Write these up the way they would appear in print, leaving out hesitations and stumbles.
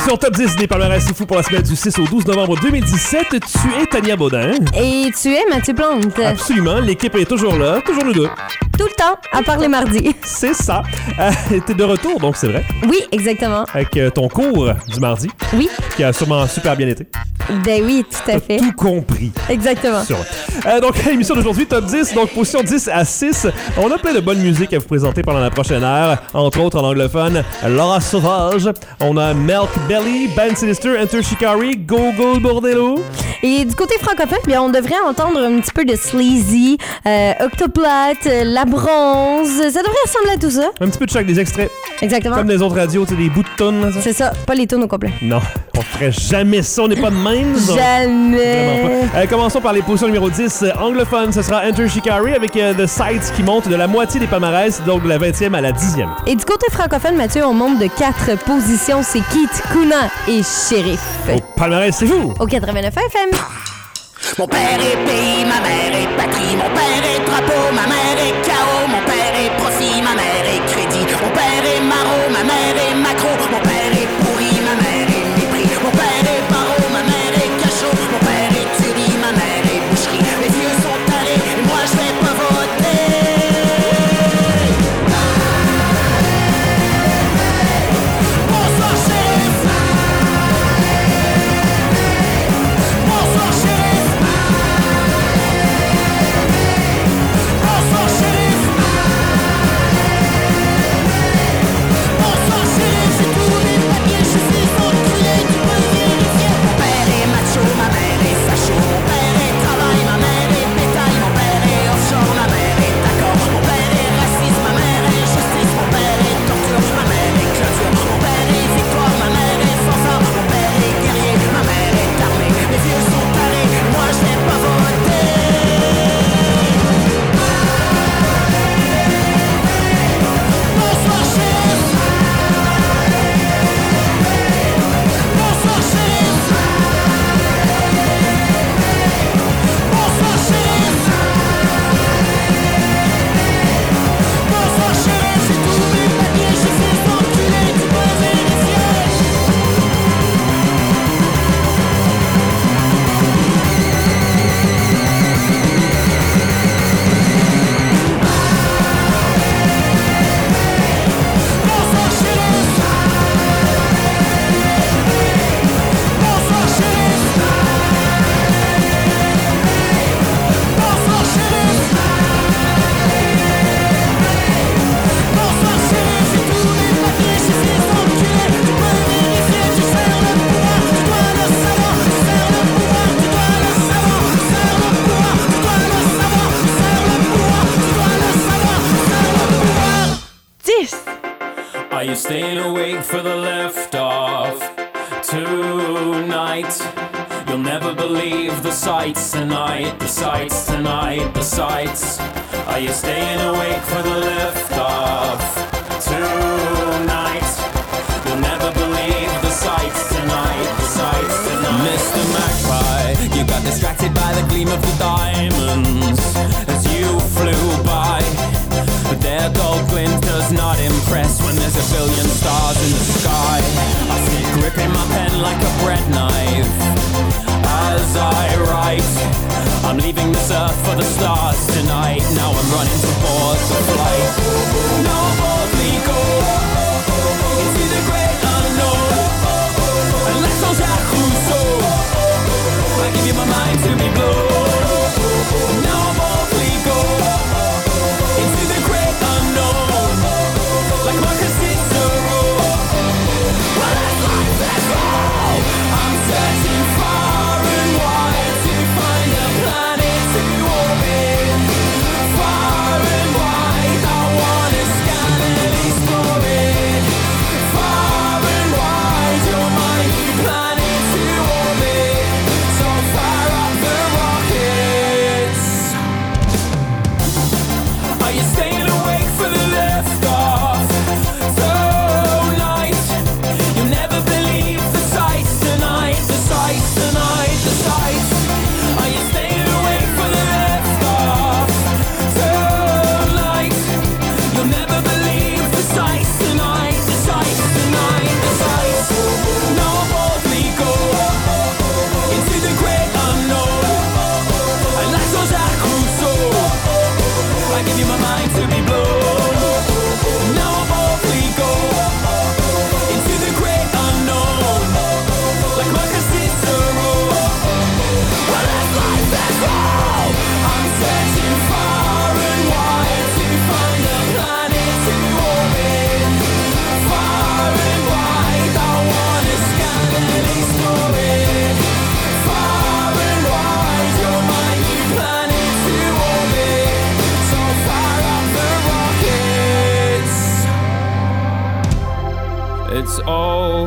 L'émission Top 10 des palmarès c'est fou pour la semaine du 6 au 12 novembre 2017. Tu es Tania Baudin. Et tu es Mathieu Plante. Absolument. L'équipe est toujours là. Toujours nous deux. Tout le temps, à part les mardis. C'est ça. T'es de retour, donc c'est vrai. Oui, exactement. Avec ton cours du mardi. Oui. Qui a sûrement super bien été. Ben oui, tout à fait. Tout compris. Exactement. Donc, l'émission d'aujourd'hui, Top 10, donc position 10 à 6. On a plein de bonne musique à vous présenter pendant la prochaine heure. Entre autres, en anglophone, Laura Sauvage. On a Milk Belly, Band Sinister, Enter Shikari, Go Bordello. Et du côté francophone, bien, on devrait entendre un petit peu de Sleazy, Octoplat, La Bronze. Ça devrait ressembler à tout ça. Un petit peu de chaque des extraits. Exactement. Comme les autres radios, tu sais, des bouts de tonnes. C'est ça, pas les tonnes au complet. Non, on ferait jamais ça, on n'est pas de même. Jamais. Vraiment pas. Commençons par les positions numéro 10. Anglophone, ce sera Enter Shikari avec The Sights qui monte de la moitié des palmarès, donc de la 20e à la 10e. Et du côté francophone, Mathieu, on monte de 4 positions. C'est Keith, Kuna et Shérif. Au palmarès, c'est vous. Au 89 FM. Mon père est pays, ma mère est patrie. Mon père est drapeau, ma mère est chaos. Mon père est profit, ma mère est crédit. Mon père est maraud, ma mère est macro. Mon père est pourri, ma mère est mépris. Mon père est barreau, ma mère est cachot. Mon père est tuerie, ma mère est boucherie. Les vieux sont tarés, et moi je vais pas voter. Bonsoir chef. Bonsoir chef. Bonsoir chef. Bonsoir chef. J'ai tous mes papiers, je suis enculé, tu peux vérifier. Mon père est macho, ma mère est facho. Mon père est travail, ma mère est bétail. Mon père est offshore, ma mère est d'accord. Mon père est raciste, ma mère est justice. Mon père est torture, ma mère est clôture. Mon père est victoire, ma mère est fanfare. Mon père est guerrier, ma mère est armée. Les vieux sont tarés, moi je vais pas voter. Bonsoir chef. Bonsoir chef. Bonsoir chef. Bonsoir chef. J'ai tous mes papiers, je suis enculé, tu peux vérifier. Bonsoir chef. Bonsoir chef. Bonsoir chef. Bonsoir chef. J'ai tous mes papiers, je suis enculé, tu peux vérifier. Tu sers le pouvoir, tu dois le savoir. Tu sers le pouvoir, tu dois le savoir. Tu sers le pouvoir, tu dois le savoir. Tu sers le pouvoir, tu dois le savoir. Tu sers le pouvoir. 10. Are you staying awake for the liftoff tonight? You'll never believe the sights tonight, the sights tonight, the sights. Are you staying awake for the liftoff tonight? You'll never believe the sights tonight, the sights tonight. Mr. Magpie, you got distracted by the gleam of the diamonds as you flew by. But their gold glint does not impress when there's a billion stars in the sky. I sit gripping my pen like a bread knife as I write. I'm leaving this earth for the stars tonight. Now I'm running to board the flight. No obligo into the great unknown. Unless on Jacques Rousseau, I give you my mind to be blown. No obligo into the great unknown, like Marcus Cicero. Well, that's life, that's all. I'm searching far and wide to find a planet to orbit. Far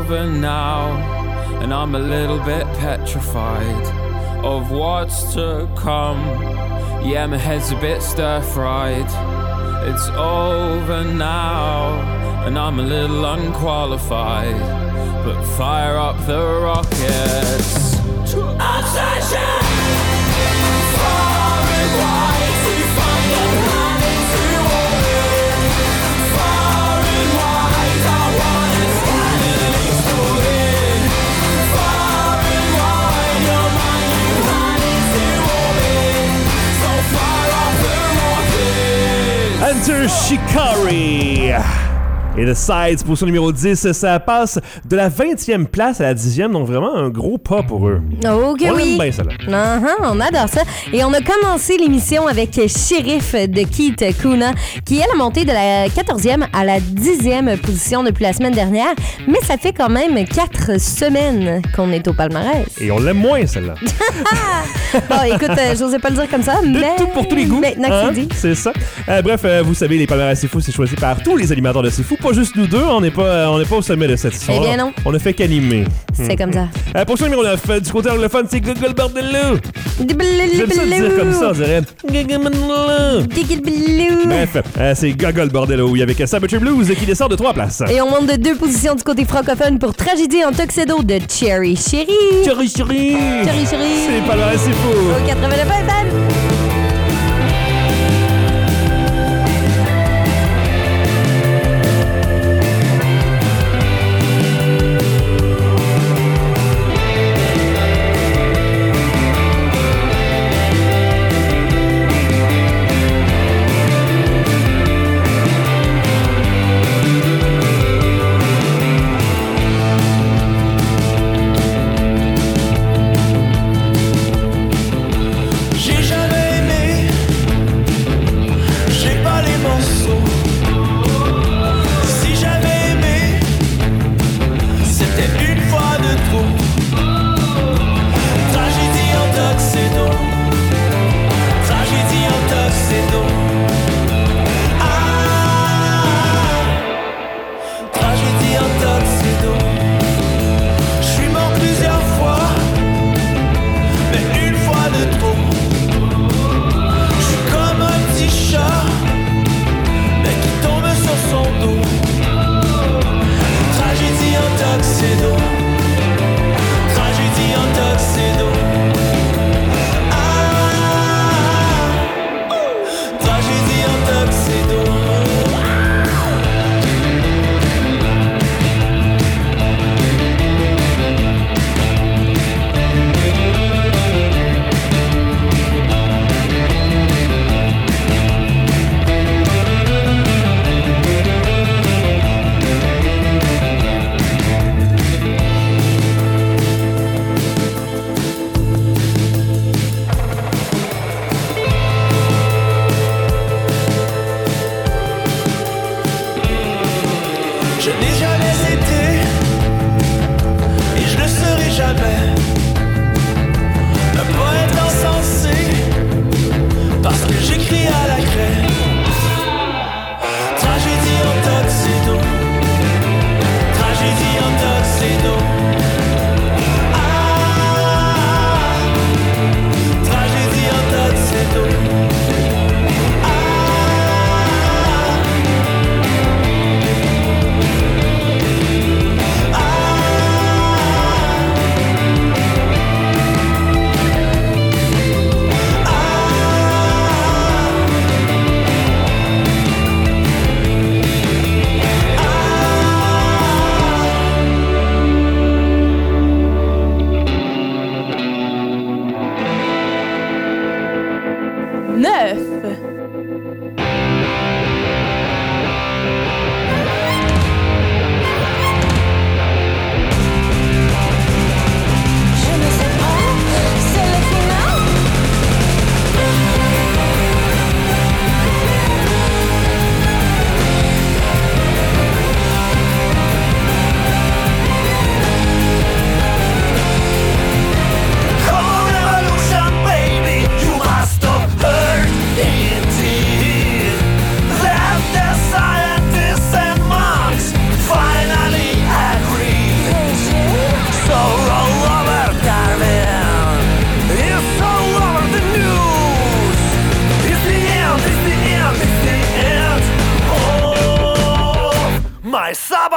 over now, and I'm a little bit petrified of what's to come. Yeah, my head's a bit stir-fried. It's over now, and I'm a little unqualified. But fire up the rockets. I'm searching far and wide to find a planet to orbit. Far and wide, I wanna stand and explore it. Far and wide, you're my new planet to orbit. So fire up the rockets. Enter Shikari. Et The Sides, position numéro 10, ça passe de la 20e place à la 10e, donc vraiment un gros pas pour eux. Oh, que on oui. aime bien ça, là. On adore ça. Et on a commencé l'émission avec Sheriff de Keith Kuna, qui elle a monté de la 14e à la 10e position depuis la semaine dernière. Mais ça fait quand même 4 semaines qu'on est au palmarès. Et on l'aime moins, celle-là. Bon, écoute, j'osais pas le dire comme ça, De mais... tout pour tous les goûts. Maintenant que c'est dit. C'est ça. Bref, vous savez, les palmarès C'est Fou, c'est choisi par tous les animateurs de C'est Fou, pas juste nous deux. On n'est pas au sommet de cette histoire. Eh bien non. On ne fait qu'animer. C'est comme ça. Position numéro 9, du côté anglophone, c'est Google Bordello. J'aime ça le dire comme ça, on dirait. Bref, c'est Gogol Bordello, oui, avec Saboteur Blues qui descend de 3 places. Et on monte de 2 positions du côté francophone pour Tragédie en tuxedo de Cherry Cherry. Cherry Cherry. Cherry Cherry. C'est les palmarès C'est Fou. Au 89 FM. J'ai jamais aimé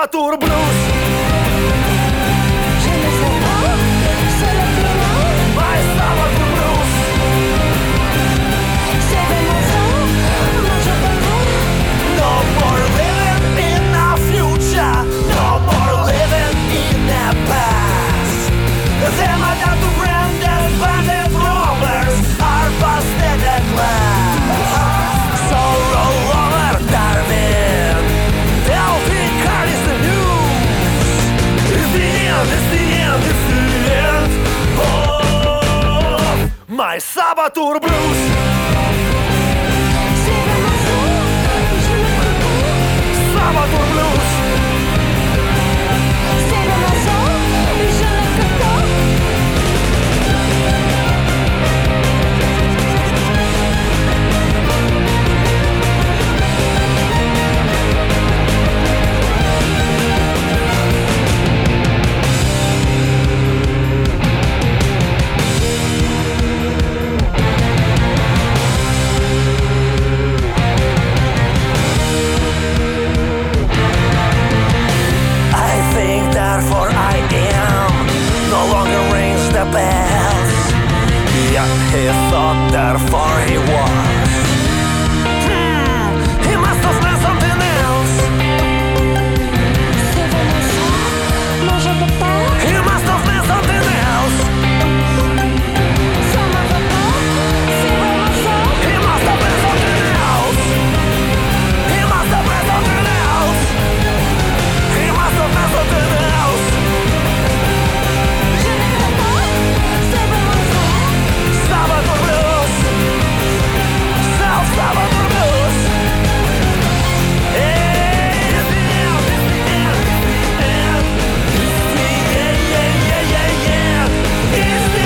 Sabatur Blues. Je ne sais pas, c'est le piano. My Sabatur Blues. C'est de mon sang, moi je peux pas. No more living in our future. No more living in the past. Them are down to Brandon, bandit robbers are busted at last. So roll over, Darwin. Tell the car is the news. It's the end, it's the end, it's the end. Oh, my Sabatur Blues. C'est de mon sang, je ne peux pas. Sabatur Blues. C'est de mon sang, je ne peux pas. I think therefore I am no longer rings the bells. Yeah, he thought therefore he was. He must have meant something else. C'est de mon sang, moi je peux pas. He must have meant something else. Ça me va pas, c'est de mon sang. He must have meant something else. He must have meant something else. He must have meant something else. Je ne peux pas, c'est de mon sang. Sabatur Blues. Sabatur Blues. Hey, it's the end, it's the end, it's the end. It's the end. It's the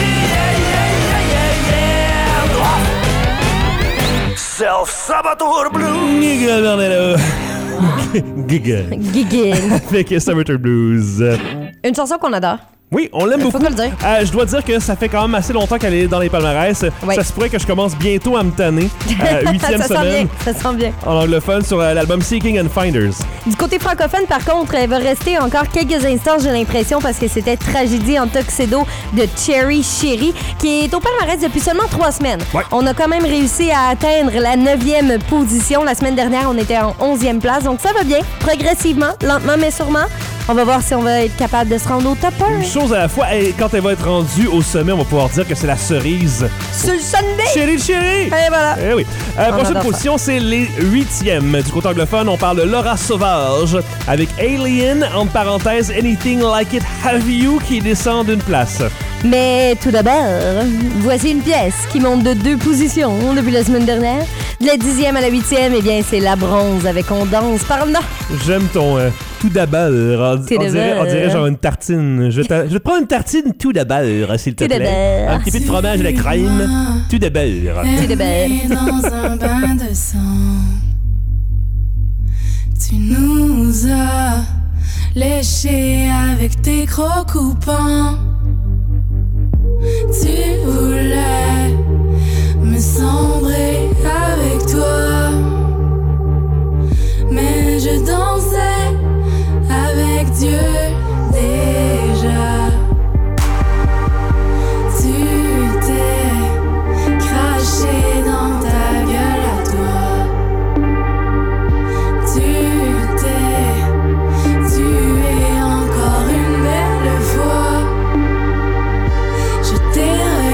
end. Self Sabatur Blues. Giga, Bernardo. Giga. Giggle. Avec Sabatur Blues. Une chanson qu'on adore. Oui, on l'aime Faut beaucoup. te le dire. Je dois dire que ça fait quand même assez longtemps qu'elle est dans les palmarès. Oui. Ça se pourrait que je commence bientôt à me tanner. 8e ça sent semaine bien, ça sent bien. en anglophone sur l'album Seeking and Finders. Du côté francophone, par contre, elle va rester encore quelques instants, j'ai l'impression, parce que c'était Tragédie en Tuxedo de Cherry Cherry, qui est au palmarès depuis seulement 3 semaines. Ouais. On a quand même réussi à atteindre la 9e position. La semaine dernière, on était en 11e place, donc ça va bien, progressivement, lentement mais sûrement. On va voir si on va être capable de se rendre au top 1. Une chose à la fois, et quand elle va être rendue au sommet, on va pouvoir dire que c'est la cerise. Sur le Sunday! Chérie, chérie! Et voilà. Eh oui. Prochaine adore position, c'est les 8e. Du côté anglophone, on parle de Laura Sauvage avec Alien, entre parenthèses, Anything Like It Have You, qui descend d'une place. Mais tout d'abord, voici une pièce qui monte de 2 positions depuis la semaine dernière. De la 10e à la 8e, eh bien, c'est la bronze avec On danse par là. J'aime ton tout d'abord. On dirait genre une tartine. Je vais te prendre une tartine tout d'abord, s'il te Tout plaît. d'abord. Un petit peu de fromage et de crème. Tout d'abord. Tout d'abord. Dans un bain de sang, tu nous as léchés avec tes crocs coupants. Tu voulais me cendrer avec toi, mais je dansais avec Dieu déjà. Tu t'es craché dans ta gueule à toi. Tu t'es tué encore une belle fois. Je t'ai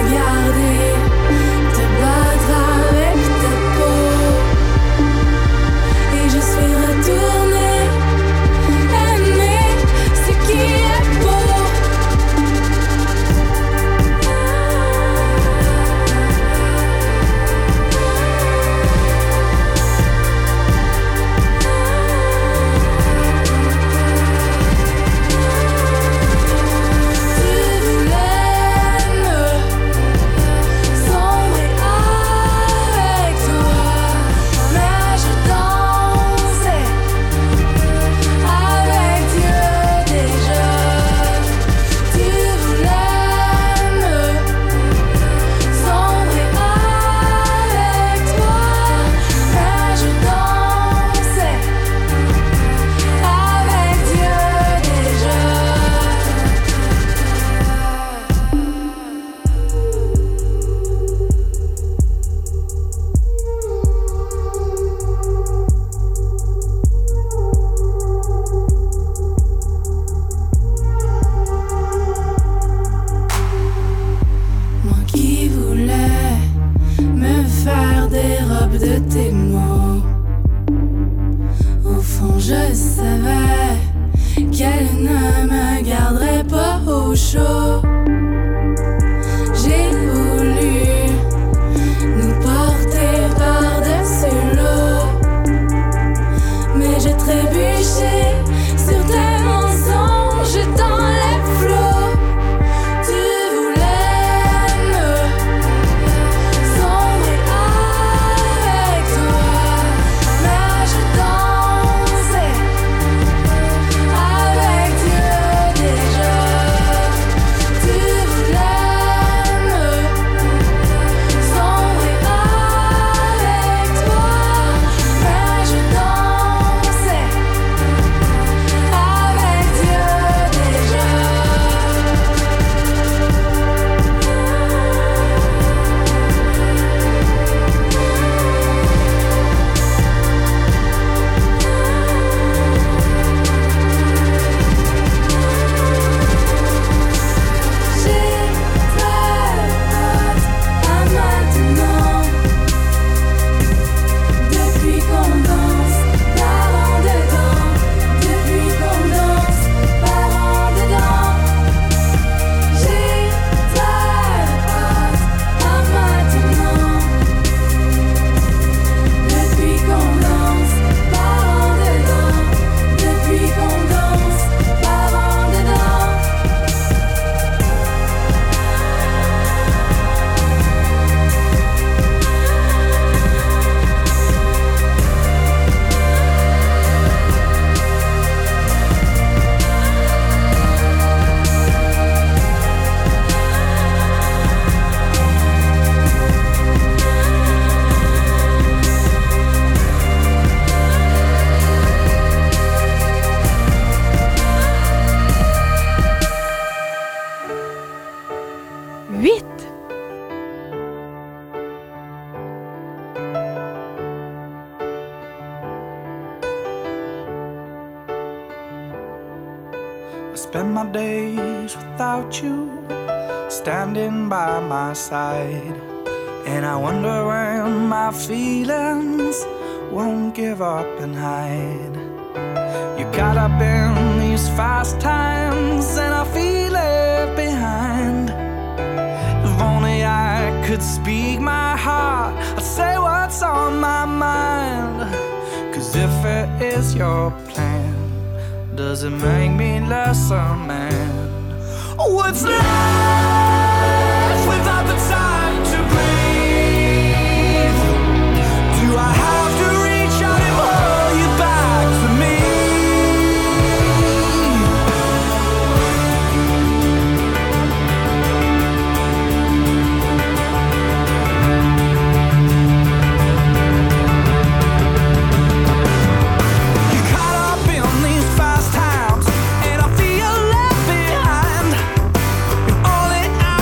de tes mots. Au fond, je savais qu'elle ne me garderait pas au chaud. J'ai voulu nous porter par-dessus l'eau, mais j'ai trébuché sur tes mensonges dans les flots. Tu voulais me sombrer avec toi, mais je dansais avec Dieu déjà. Tu voulais me sombrer avec toi, mais je dansais avec Dieu déjà. J'ai très hâte à maintenant. Depuis qu'on danse par en dedans, depuis qu'on danse par en dedans. J'ai très hâte à maintenant. Depuis qu'on danse par en dedans, depuis qu'on danse par en dedans. I spend my days without you, standing by my side. And I wonder when my feelings won't give up and hide. You got up in these fast times, and I feel it behind. If only I could speak my heart, I'd say what's on my mind. 'Cause if it is your plan, does it make me less a man? What's life without the time to breathe? Do I have to reach out and pull you back to me? You're caught up in these fast times, and I feel left behind. If only I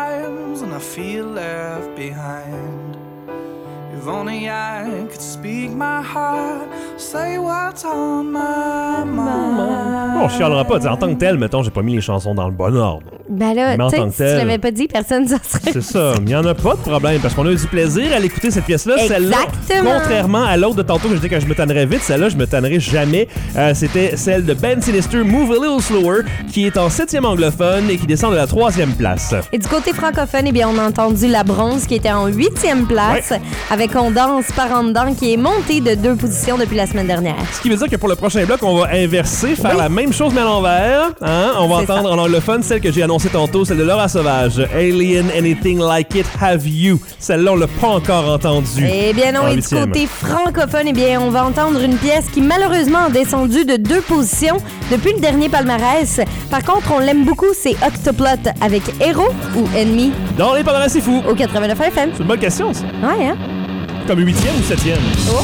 times and I feel left behind. If only I could speak my heart, say what's on my mind. On chialera pas. En tant que tel, mettons, j'ai pas mis les chansons dans le bon ordre. Ben là, tu sais, si tu l'avais pas dit, personne ne s'en serait. C'est ça. Il n'y en a pas de problème parce qu'on a eu du plaisir à l'écouter cette pièce-là. Celle-là, contrairement à l'autre de tantôt que je disais que je me tannerais vite, celle-là, je me tannerai jamais. C'était celle de Ben Sinister, Move a Little Slower, qui est en 7e anglophone et qui descend de la 3e place. Et du côté francophone, eh bien, on a entendu La Bronze qui était en 8e place, avec On danse par en dedans qui est montée de 2 positions depuis la semaine dernière. Ce qui veut dire que pour le prochain bloc, on va inverser, faire la même chose mais à l'envers. Hein? On va entendre en anglophone celle que j'ai annoncée tantôt, celle de Laura Sauvage. Alien, Anything Like It, Have You. Celle-là, on l'a pas encore entendue. Eh bien non, et du côté francophone, eh bien, on va entendre une pièce qui malheureusement a descendu de 2 positions depuis le dernier palmarès. Par contre, on l'aime beaucoup, c'est Octoplot avec Héros ou Ennemi. Dans les palmarès, c'est fou. Au 89 FM. C'est une bonne question, ça. Ouais, hein? Comme 8e ou 7e? Oh.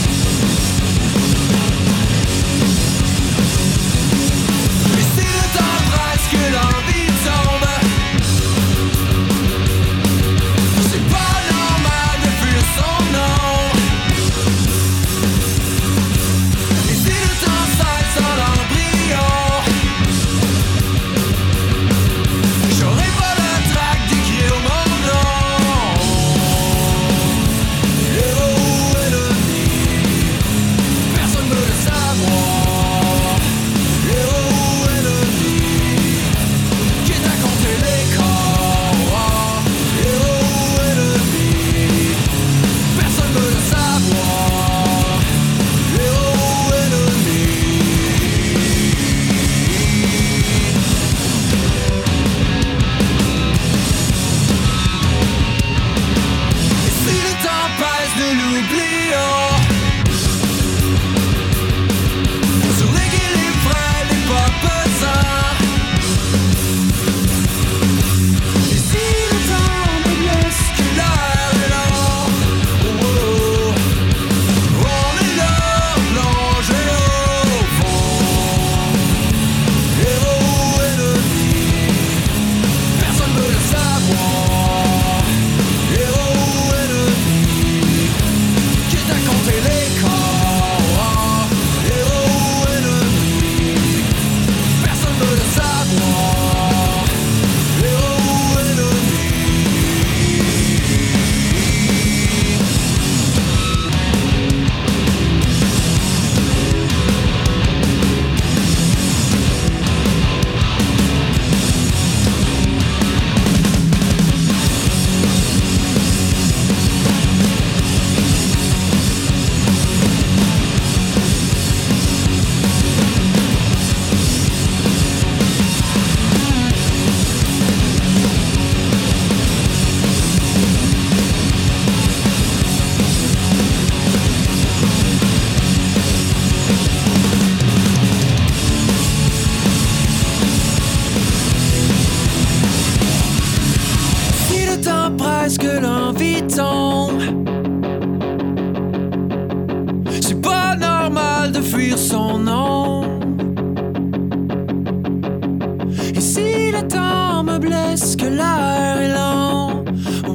Que l'envie tombe. C'est pas normal de fuir son nom. Et si le temps me blesse, que l'air est long,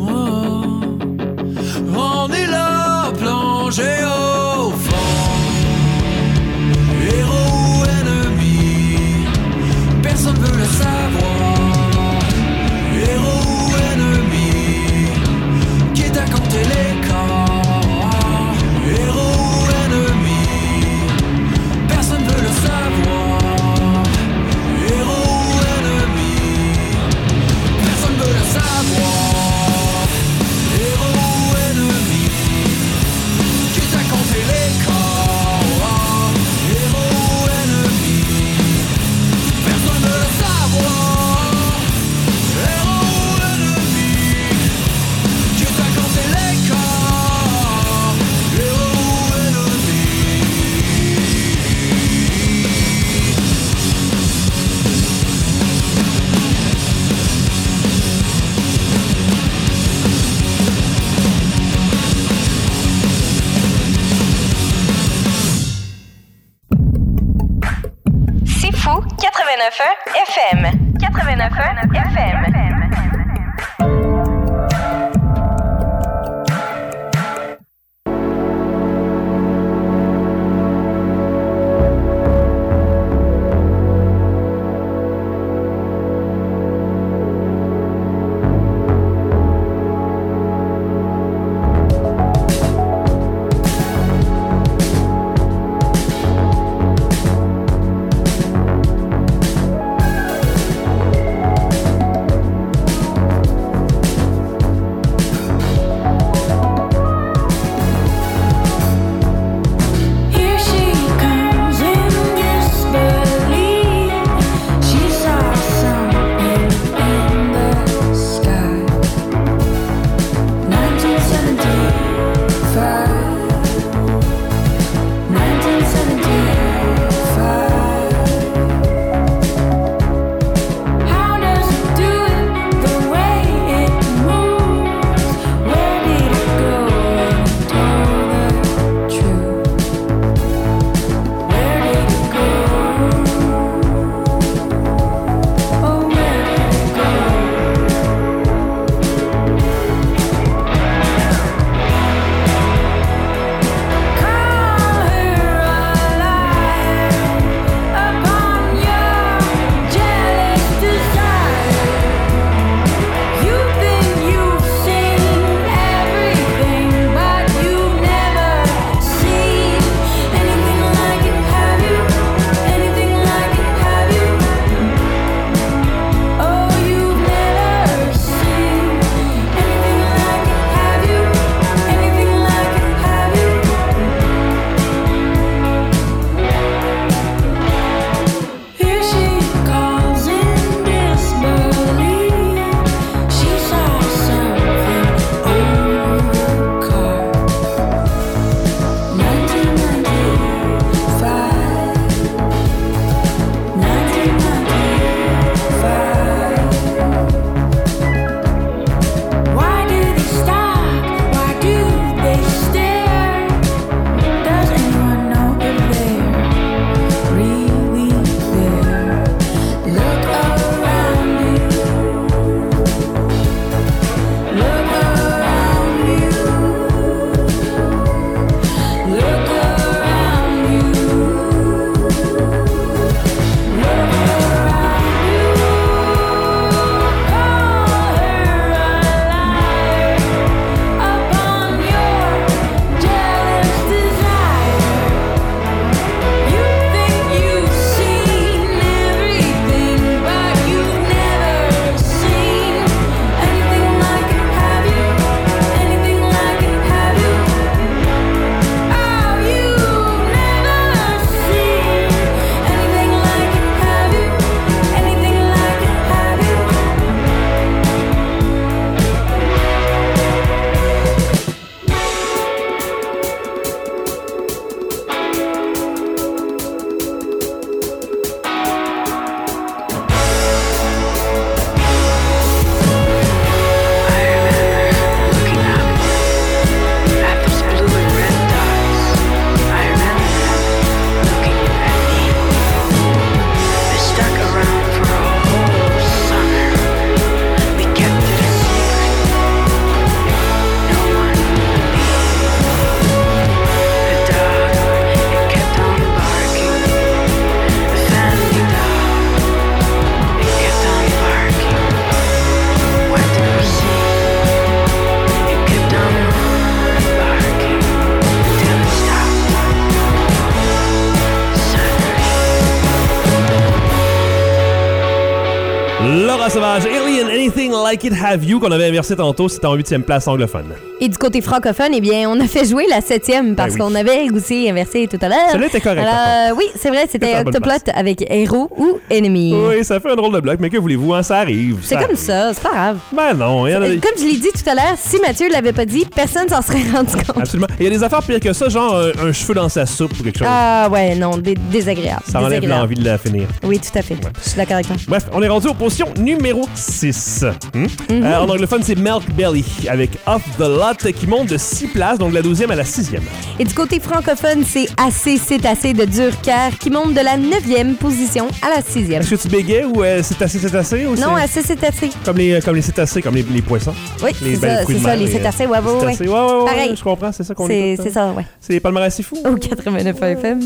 on est là, plongé au fond. Héros ou ennemi, personne veut le savoir. Héros ou ennemi, à compter les corps. Héros ou ennemi, personne veut le savoir. Héros ou ennemi, personne veut le savoir. Héros ou ennemi, quitte à compter les corps. Héros ou ennemi, personne veut le savoir. Héros ou ennemi, quitte à compter les corps. Héros ou ennemi. C'est fou, 89.1 FM. 89.1 FM. Laura Sauvage, Alien, Anything Like It Have You, qu'on avait inversé tantôt, c'était en 8e place anglophone. Et du côté francophone, eh bien, on a fait jouer la 7e parce oui. qu'on avait aussi inversé tout à l'heure. Celui-là était correct. Oui, c'est vrai, c'était C'était en bonne Octoplot avec Héros ou Enemy. Oui, ça fait un drôle de bloc, mais que voulez-vous, hein, ça arrive. C'est comme ça, c'est pas grave. Ben non, il y en a... Comme je l'ai dit tout à l'heure, si Mathieu l'avait pas dit, personne s'en serait rendu compte. Absolument. Il y a des affaires pires que ça, genre un cheveu dans sa soupe ou quelque chose. Ah ouais, non, désagréable. Ça enlève Désagréable. l'envie de la finir. Oui, tout à fait. Je suis d'accord avec toi. Bref, on est rendu aux positions numéro 6. En anglophone, c'est Milk Belly avec Off the Lot qui monte de 6 places, donc de la 12e à la 6e. Et du côté francophone, c'est Assez, c'est assez de Durkheim qui monte de la 9e position à la 6e. Est-ce que tu bégais ou c'est assez ou Non, c'est... Assez, c'est assez. Comme les cétacés, comme les poissons. Oui, Les c'est fruits de ça, mer, les cétacés, ouais. Cétacés, ouais, Pareil. je comprends, c'est ça qu'on écoute. C'est ça, ouais. C'est les palmarès, c'est fou. Au 89 FM.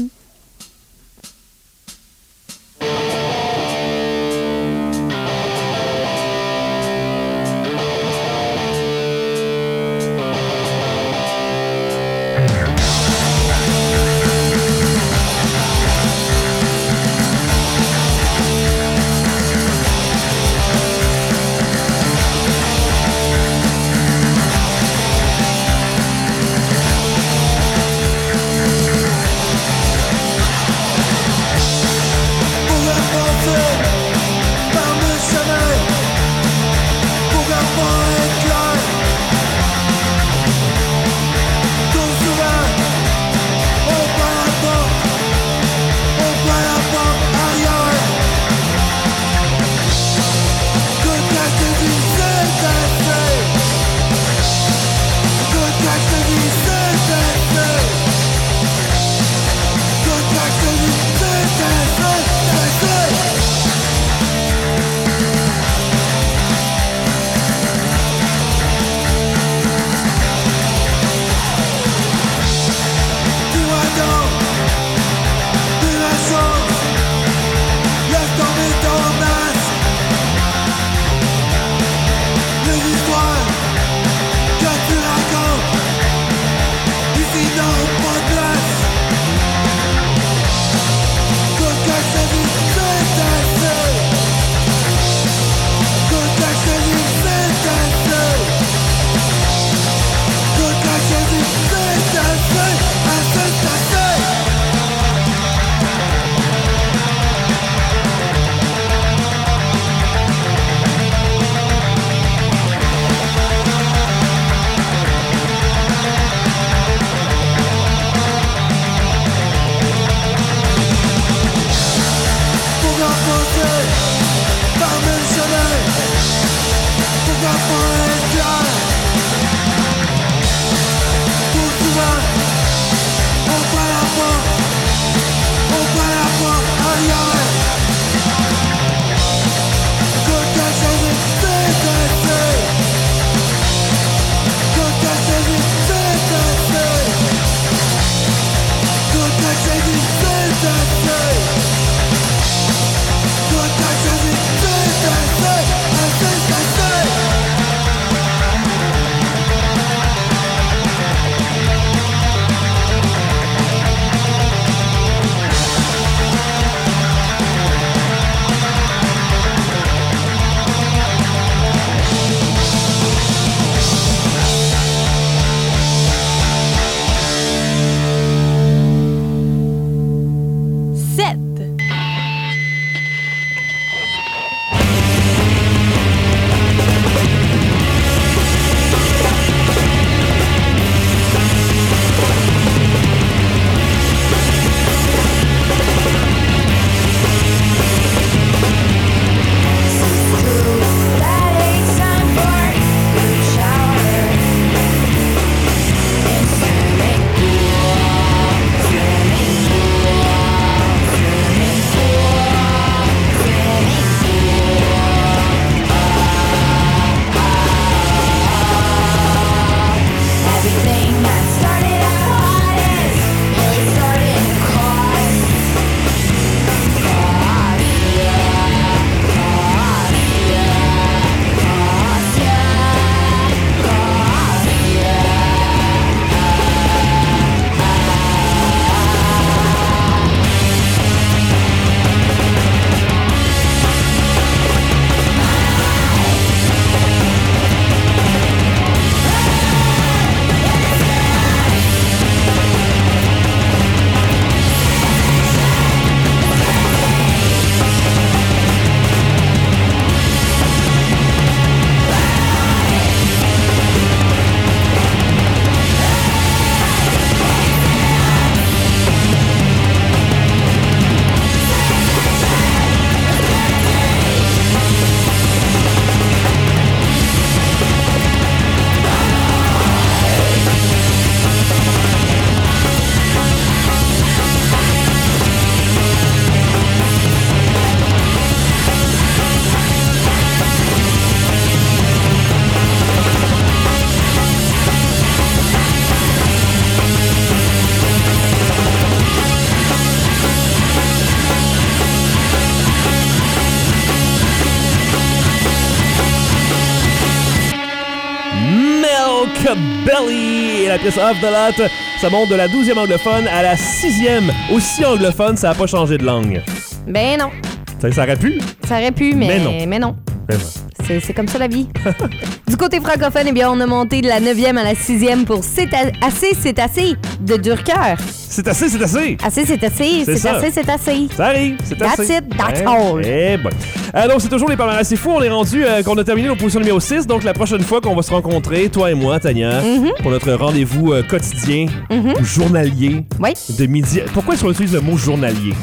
Milk Belly et la pièce Off the Lot. Ça monte de la 12e anglophone à la 6e. Aussi anglophone, ça n'a pas changé de langue. Ben non. Ça aurait pu? Ça aurait pu, mais non. Ben non. C'est comme ça la vie. Du côté francophone, eh bien, on a monté de la 9e à la 6e pour C'est assez de Durcœur. C'est assez. Assez, c'est assez. C'est ça. C'est assez. Ça arrive, c'est That's assez. it, that's all. Eh ben. Donc, c'est toujours les palmarès. C'est fou, on est rendu qu'on a terminé nos positions numéro 6. Donc, la prochaine fois qu'on va se rencontrer, toi et moi, Tania, pour notre rendez-vous quotidien ou journalier Oui. de midi. Pourquoi est-ce qu'on utilise le mot journalier?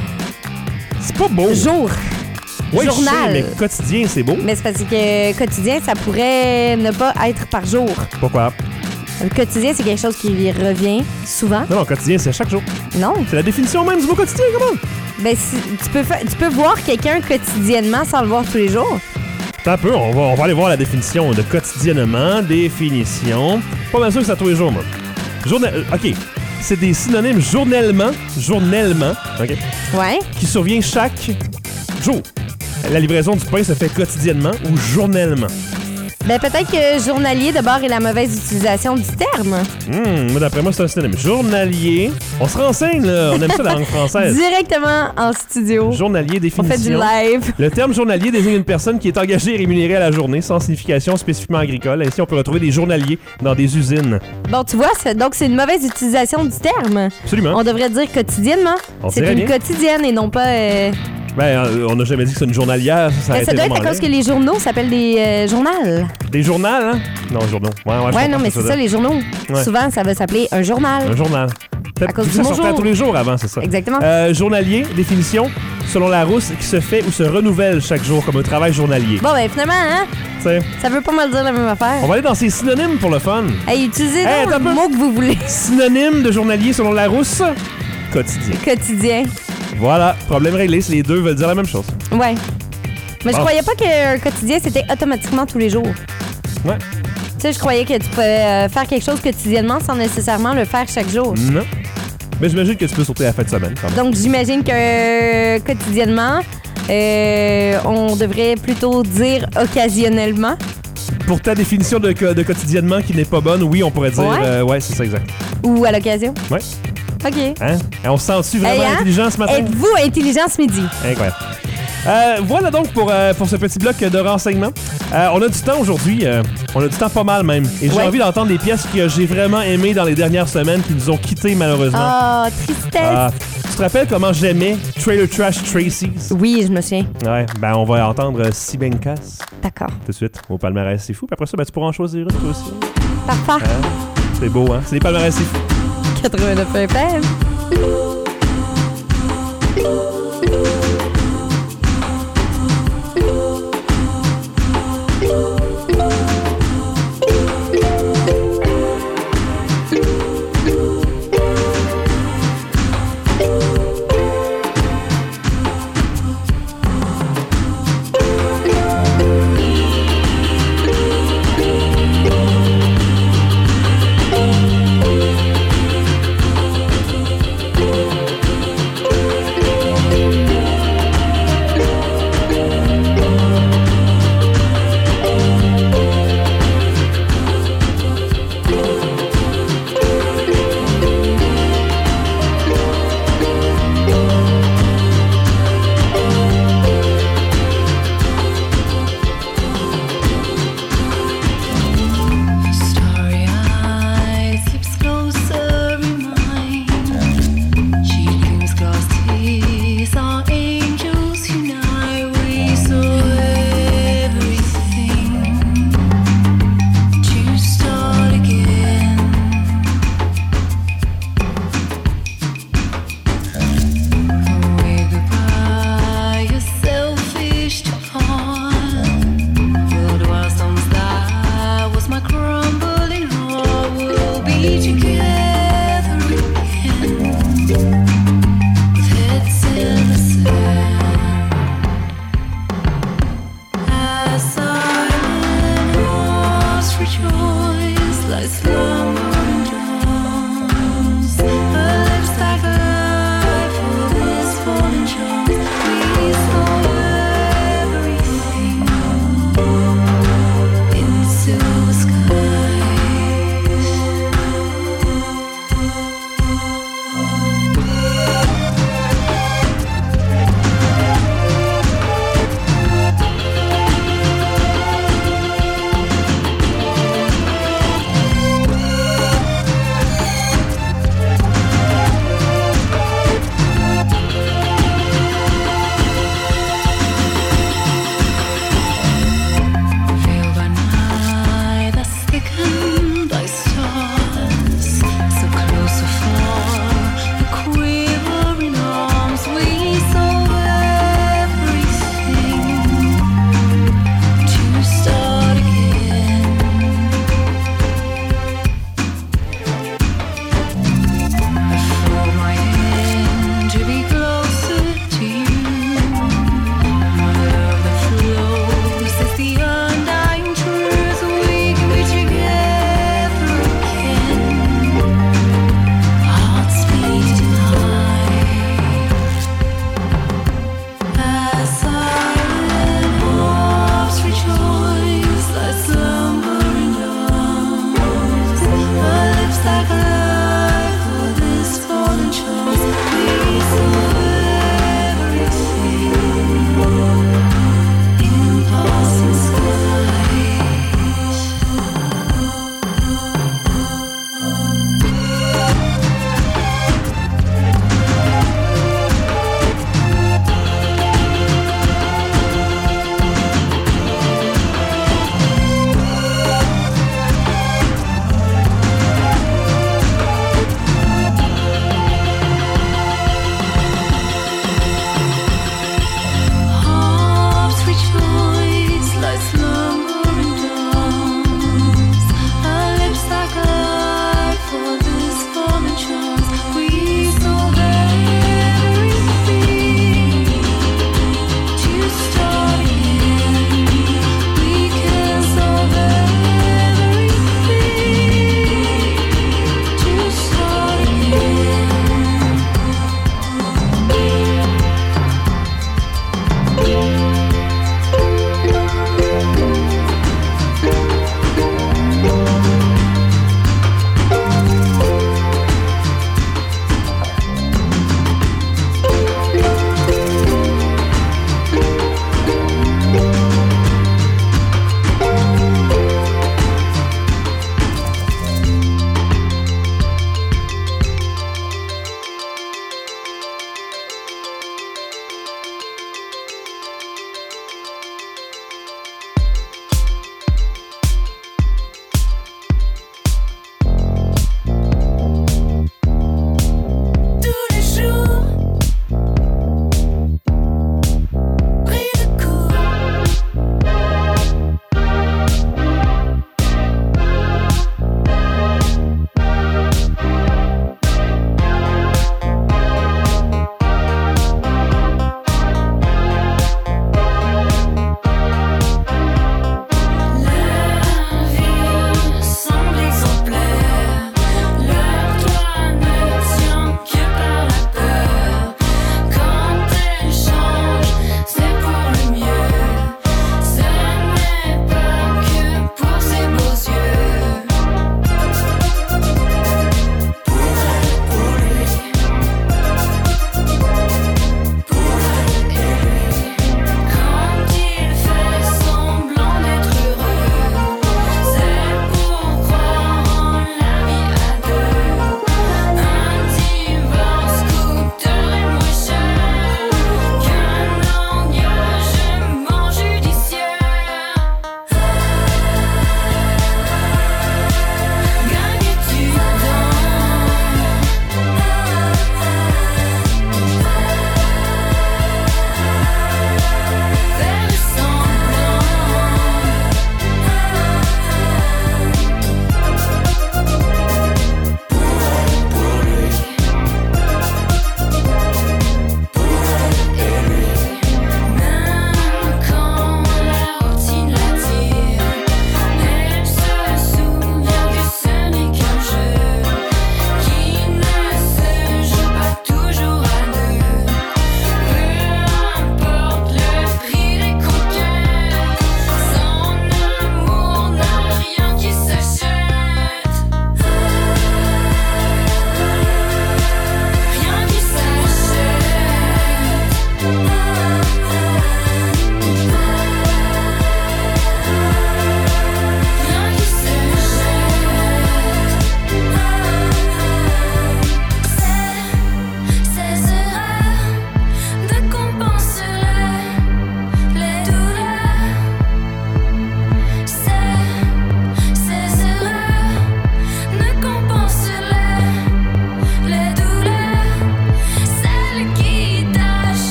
C'est pas beau. Jour. Ouais, je Journal. sais, mais quotidien, c'est beau. Mais c'est parce que quotidien, ça pourrait ne pas être par jour. Pourquoi? Le quotidien, c'est quelque chose qui revient souvent. Non, quotidien, c'est chaque jour. Non. C'est la définition même du mot quotidien, comment? Ben, tu peux voir quelqu'un quotidiennement sans le voir tous les jours. Attends un peu, on va aller voir la définition de quotidiennement. Définition. Pas mal sûr que c'est à tous les jours, moi. OK. C'est des synonymes journellement, OK, Ouais. qui survient chaque jour. La livraison du pain se fait quotidiennement ou journellement. Ben, peut-être que journalier, d'abord, est la mauvaise utilisation du terme. Moi, d'après moi, c'est un synonyme. Journalier. On se renseigne, là. On aime ça, la langue française. Directement en studio. Journalier, On définition. fait du live. Le terme journalier désigne une personne qui est engagée et rémunérée à la journée, sans signification spécifiquement agricole. Ainsi, on peut retrouver des journaliers dans des usines. Bon, tu vois, donc c'est une mauvaise utilisation du terme. Absolument. On devrait dire quotidiennement. On C'est dirait une bien. quotidienne et non pas... On n'a jamais dit que c'est une journalière. Ça Ben, ça doit être à cause que les journaux s'appellent des journaux. Des journaux, hein? Non, journaux. Ouais, non, mais c'est ça, les journaux. Ouais. Souvent, ça va s'appeler un journal. Un journal. À cause Vu du que ça mot sortait à jour. tous les jours avant, c'est ça. Exactement. Journalier, définition, selon Larousse, qui se fait ou se renouvelle chaque jour comme un travail journalier. Bon, ben finalement, hein, T'sais, ça veut pas mal dire la même affaire. on va aller dans ces synonymes pour le fun. Hey, utilisez Hey, donc attends le un peu. mot que vous voulez. Synonyme de journalier selon Larousse, quotidien. Quotidien. Voilà, problème réglé, les deux veulent dire la même chose. Ouais. Mais je Bon. croyais pas qu'un quotidien, c'était automatiquement tous les jours. Ouais. Tu sais, je croyais que tu pouvais faire quelque chose quotidiennement sans nécessairement le faire chaque jour. Non. Mais j'imagine que tu peux sauter à la fin de semaine quand même. Donc, j'imagine que quotidiennement, on devrait plutôt dire occasionnellement. Pour ta définition de quotidiennement qui n'est pas bonne, oui, on pourrait dire... Ouais? C'est ça, exact. Ou à l'occasion. Ouais. OK. Hein? On se sent-tu vraiment Hey, hein? intelligent ce matin? Êtes-vous intelligent ce midi? Incroyable. Voilà donc pour ce petit bloc de renseignements. On a du temps aujourd'hui. On a du temps pas mal même. Et j'ai Ouais. envie d'entendre des pièces que j'ai vraiment aimées dans les dernières semaines qui nous ont quittés malheureusement. Ah, tristesse. Tu te rappelles comment j'aimais Trailer Trash Tracy's? Oui, je me souviens. Ouais, ben on va entendre Sibenkas D'accord. tout de suite au palmarès c'est fou. Puis après ça, ben, tu pourras en choisir une toi aussi. Parfait. C'est beau, hein? C'est des palmarès c'est fou. 89 FM.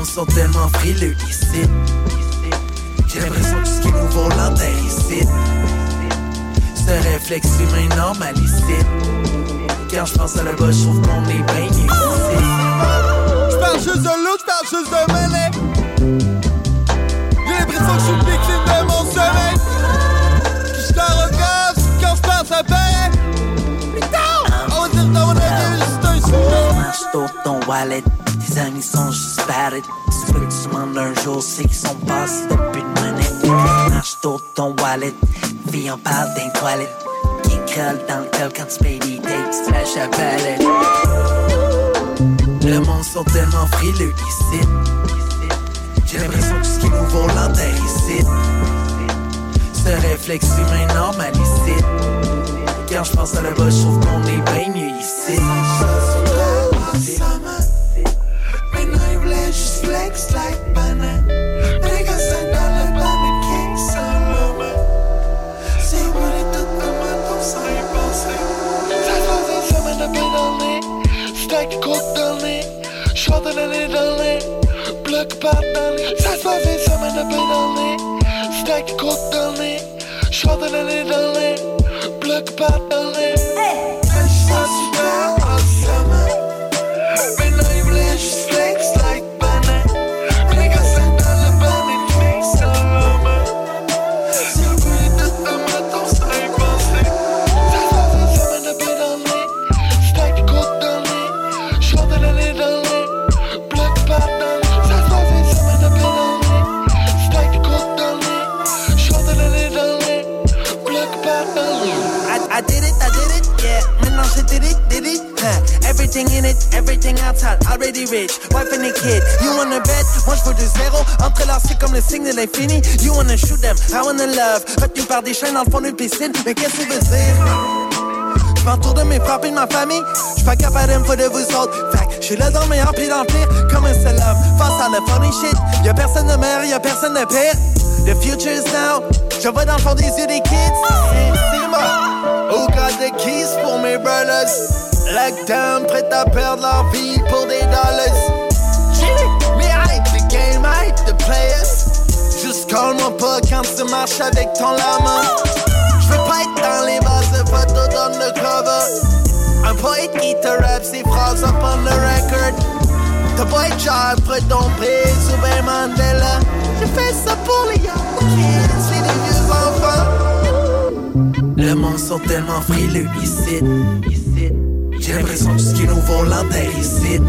sont tellement frileux ici. J'ai l'impression que ce qui nous vaut l'enterre ici. Ce réflexe humain normal ici. Quand je pense à le bas, je trouve qu'on est bien ici. J'parle juste de look, j'parle juste de mêlée. J'ai l'impression que je suis une victime de mon sommeil. Que j'suis arrogant, quand j'parle ça paye. Putain! On va dire dans mon avis, juste un sujet. Marche sur ton wallet, tes amis sont juste bad. Si tu veux que tu demandes un jour, c'est qu'ils sont passés depuis une minute. Marche sur ton wallet, vie en parle d'un toilette. Qui colle dans le col quand tu payes des dates, tu flash à palette. Le monde sont tellement frileux ici. J'ai l'impression que ce qui nous vaut l'enterre ici. Ce réflexe humain normal ici. Quand je pense à le bas, je trouve qu'on est bien mieux ici. Maintenant il voulait juste flex like banane. Mais quand c'est dans le planet king solo. C'est moi les toutes de moi pour ça y penser. Ça se passe ça m'a tapé dans le nez. Stack coke dans le nez. Short de l'année dans le nez. Bloc part dans le nez. Ça se passe ça m'a tapé dans le nez. Stack coke dans le nez. Short de l'année dans le nez. Bloc part dans le nez. Ça super awesome. Maintenant il voulait juste flex like banane. Mais quand c'est dans le planet king solo. C'est le bruit de ta matin, ça y penser. Ça se passe ça m'a tapé dans le nez. Stack coke dans le nez. Short de l'année dans le nez. Bloc part dans le nez. Ça se passe ça m'a tapé dans le nez. Stack coke dans le nez. Short de l'année dans le nez. Bloc part dans le nez. I did it, yeah. Maintenant je did it, Everything in it, everything outside, already rich. Wife and a kid, you wanna bet? Moi je veux du zéro, entrelacé comme le signe de l'infini. You wanna shoot them, I wanna love. Retenu par des chaînes dans le fond d'une piscine, mais qu'est-ce que tu veux dire? J'm'entoure de mes frères et de ma famille. J'suis pas capable de me foutre de vous autres. Fait que j'suis là dans le meilleur puis dans le pire. Comme un seul homme, face à la funny shit. Y'a personne de meilleur, y'a personne de pire. The future is now. Je vois dans le fond des yeux des kids. C'est moi. Who got the keys pour mes brothers? Lockdown, prêt à perdre leur vie pour des dollars. Mais hype the game, hype the players. Juste call-moi pas quand tu marches avec ton lama. J'veux pas être dans les bases de photos d'undercover. Un poète qui te rappe ses phrases up on the record. T'as pas être genre près ton prise ou ben Mandela. J'ai fait ça pour les young kids, c'est des vieux enfants. Le monde sont tellement frileux ici. J'ai l'impression que ce qui nous vaut l'enterre ici.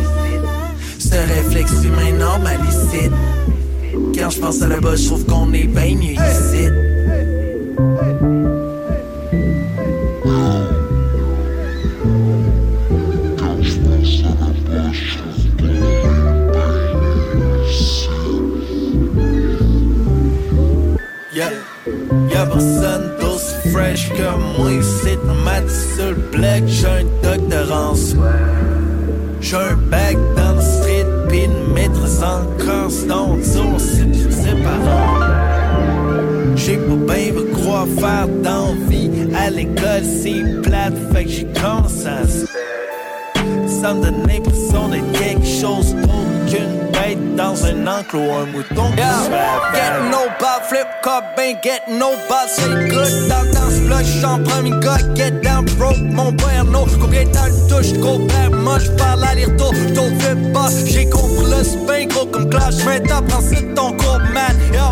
Ce réflexe humain normal ici. Quand je pense à le bas, je trouve qu'on est bien mieux ici. Y'a personne d'aussi fresh que moi ici. M'a dit sur le black, j'ai un doctorance. J'ai un bac dans le street, pis une maîtrise en constance. C'est séparant. J'ai pas bien de quoi faire d'envie. À l'école, c'est plate, fait que j'y commence à se faire. Ça me donne l'impression d'être quelque chose d'autre qu'une bête dans un enclos, un mouton qui se fait. Get no ball, flip cop, ben get no ball, c'est good. Dans ce bloc, j'en premier gars, get down broke, mon no. Combien de temps le touche, trop père, moi j'parle aller-retour, t'en fais pas. J'ai compris le spin, gros comme clash, maintenant prends ça de ton cours, man. Yo,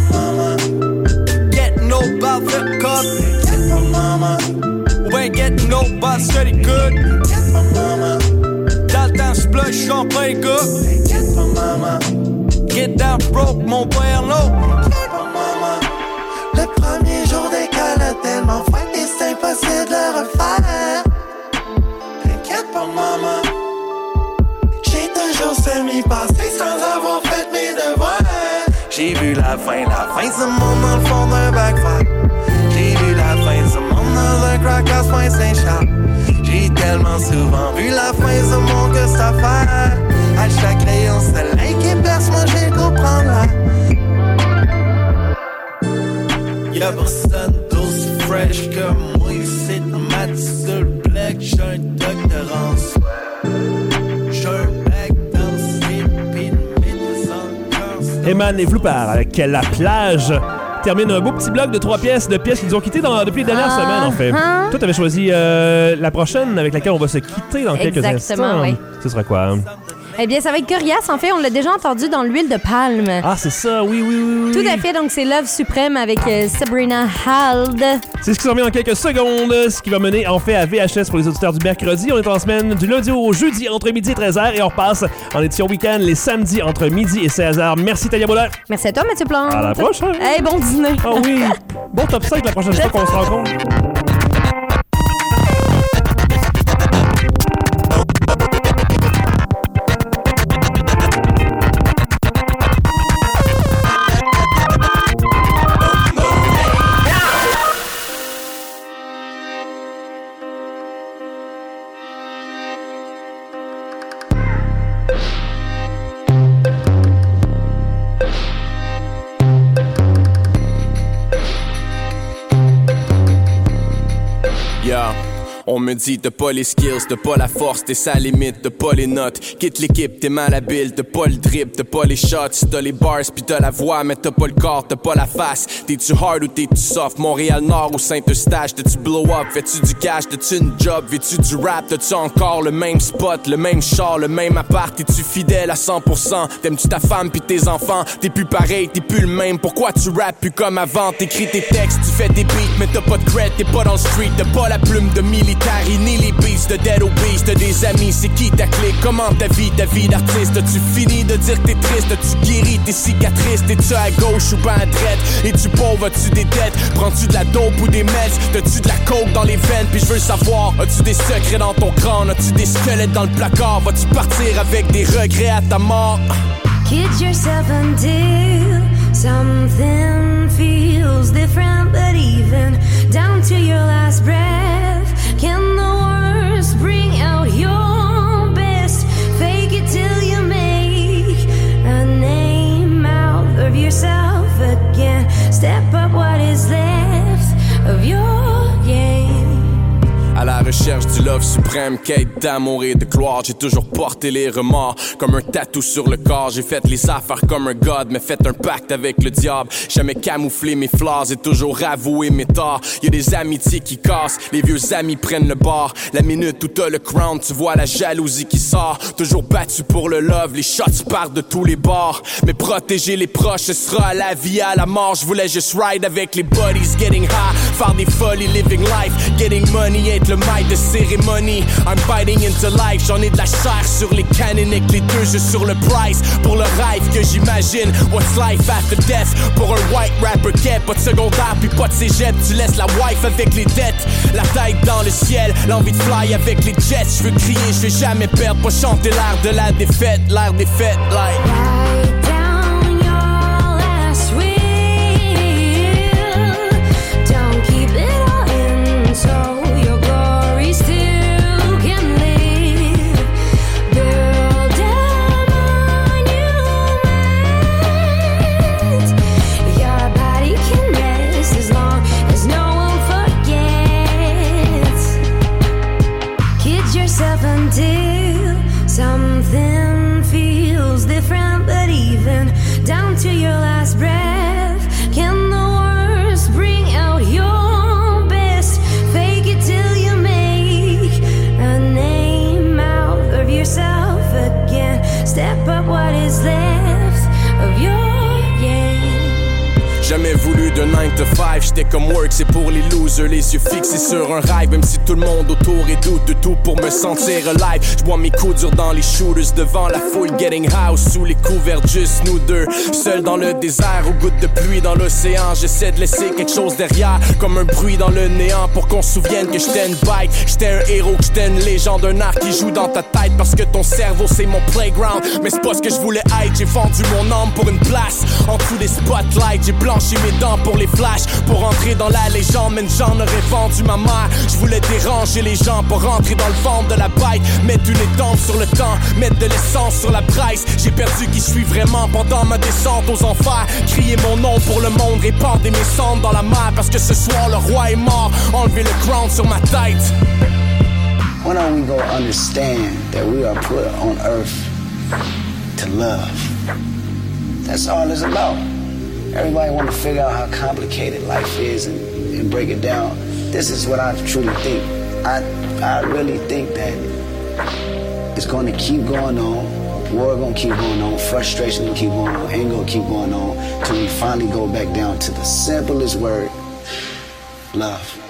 get no ball, flip cop, get my mama. Ben get no ball, straight good. Get my mama. Dans le temps, j'bloque, j'en prends les gars. Get my mama. Get down broke, mon no. Get my mama. Le premier jour d'école a tellement faim que c'est impossible de le refaire. T'inquiète pas, maman. J'ai toujours semi-passé sans avoir fait mes devoirs. J'ai vu la fin de ce monde dans le fond d'un backfire. J'ai vu la fin de ce monde dans un crack à Saint-Charles. J'ai tellement souvent vu la fin de mon que cette affaire. À chaque rayon soleil qui perce, moi j'ai le comprendre là. Y'a personne d'aussi fresh que moi ici. M'a dit sur le black, j'ai un doctorance. J'ai un bac dans le slip, pis une Eman et Vloupar avec La Plage. Termine un beau petit bloc de 3 pièces qui nous ont quittés depuis les dernières semaines, en fait. Toi, t'avais choisi la prochaine avec laquelle on va se quitter dans quelques instants. Exactement, oui. Ce sera quoi? Eh bien, ça va être Corias. En fait, on l'a déjà entendu dans l'huile de palme. Ah, c'est ça, oui. Tout à fait. Donc, c'est Love Suprême avec Sabrina Hald. C'est ce qui s'en vient en quelques secondes, ce qui va mener en fait à VHS pour les auditeurs du mercredi. On est en semaine du lundi au jeudi entre midi et 13h et on repasse en édition week-end les samedis entre midi et 16h. Merci Talia Boula. Merci à toi, Mathieu Plante. À la prochaine. Hey, bon dîner. Ah oui. Bon top 5 la prochaine fois qu'on se rencontre. On me dit t'as pas les skills, t'as pas la force, t'es sa limite, t'as pas les notes. Quitte l'équipe, t'es malhabile, t'as pas le drip, t'as pas les shots. T'as les bars pis t'as la voix, mais t'as pas le corps, t'as pas la face. T'es-tu hard ou t'es-tu soft? Montréal-Nord ou Saint-Eustache? T'as-tu blow up? Fais-tu du cash? T'as-tu une job? Vis-tu du rap? T'as-tu encore le même spot, le même char, le même appart? T'es-tu fidèle à 100%? T'aimes-tu ta femme pis tes enfants? T'es plus pareil, t'es plus le même. Pourquoi tu rappes plus comme avant? T'écris tes textes, tu fais des beats, mais t'as pas de cred, t'es pas dans le street. T'as pas la plume de militaire, ni les beats de Dead Obeez. T'as des amis, c'est qui ta clé? Comment ta vie d'artiste? As-tu fini de dire que t'es triste? As-tu guéri tes cicatrices? T'es-tu à gauche ou pas à droite? Es-tu pauvre? As-tu des dettes? Prends-tu de la dope ou des meds? T'as-tu de la coke dans les veines? Puis je veux savoir, as-tu des secrets dans ton crâne? As-tu des squelettes dans le placard? Vas-tu partir avec des regrets à ta mort? Kid yourself until something feels different, but even down to your last breath, can the worst bring out your best? Fake it till you make a name out of yourself again. Step up what is left of your game. À la recherche du love suprême, quête d'amour et de gloire. J'ai toujours porté les remords comme un tatou sur le corps. J'ai fait les affaires comme un god, mais fait un pacte avec le diable. Jamais camouflé mes flaws et toujours avoué mes torts. Y'a des amitiés qui cassent, les vieux amis prennent le bord. La minute où t'as le crown, tu vois la jalousie qui sort. Toujours battu pour le love, les shots partent de tous les bords. Mais protéger les proches, ce sera à la vie, à la mort. Je voulais juste ride avec les buddies, getting high, faire des folies, living life, getting money, être le maître de cérémonie. I'm biting into life, j'en ai de la chair sur les canoniques, les deux jeux sur le price. Pour le rêve que j'imagine, what's life after death? Pour un white rapper quai, pas de secondaire puis pas de cégep. Tu laisses la wife avec les dettes, la tête dans le ciel, l'envie de fly avec les jets. Je veux crier, je vais jamais perdre, pas chanter l'air de la défaite, l'air des fêtes, like Write down your last will. Don't keep it all in, so your glory still can live. Build a monument. Your body can rest as long as no one forgets. Kid yourself until something feels different, but even down to your last breath, can the worst bring out your best? Fake it till you make a name out of yourself again. Step up what is left of your game. Jamais voulu de 9 to 5, j'étais comme work, c'est pour les losers, les yeux fixés sur un rêve. Même si tout le monde autour est doute de tout pour me sentir alive. J'bois mes coups durs dans les shooters, devant la foule, getting house, sous les couverts, juste nous deux. Seuls dans le désert, aux gouttes de pluie dans l'océan. J'essaie de laisser quelque chose derrière, comme un bruit dans le néant. Pour qu'on se souvienne que j'étais une bike, j'étais un héros, que j'étais une légende, un art qui joue dans ta tête. Parce que ton cerveau c'est mon playground, mais c'est pas ce que je voulais être. J'ai vendu mon âme pour une place, en dessous des spotlights. J'ai blanchi mes dents pour les flashs, pour entrer dans la légende. Mais j'en aurais vendu ma mère. Je voulais déranger les gens pour rentrer dans le ventre de la bête. Mettre une étampe sur le temps, mettre de l'essence sur la price. J'ai perdu qui je suis vraiment pendant ma descente aux enfers. Crier mon nom pour le monde, répandre mes cendres dans la mer. Parce que ce soir le roi est mort, enlever le crown sur ma tête. When are we gonna understand that we are put on earth to love? That's all it's about. Everybody want to figure out how complicated life is and break it down. This is what I truly think. I really think that it's going to keep going on. War going to keep going on. Frustration going to keep going on. Anger going to keep going on. Till we finally go back down to the simplest word, love.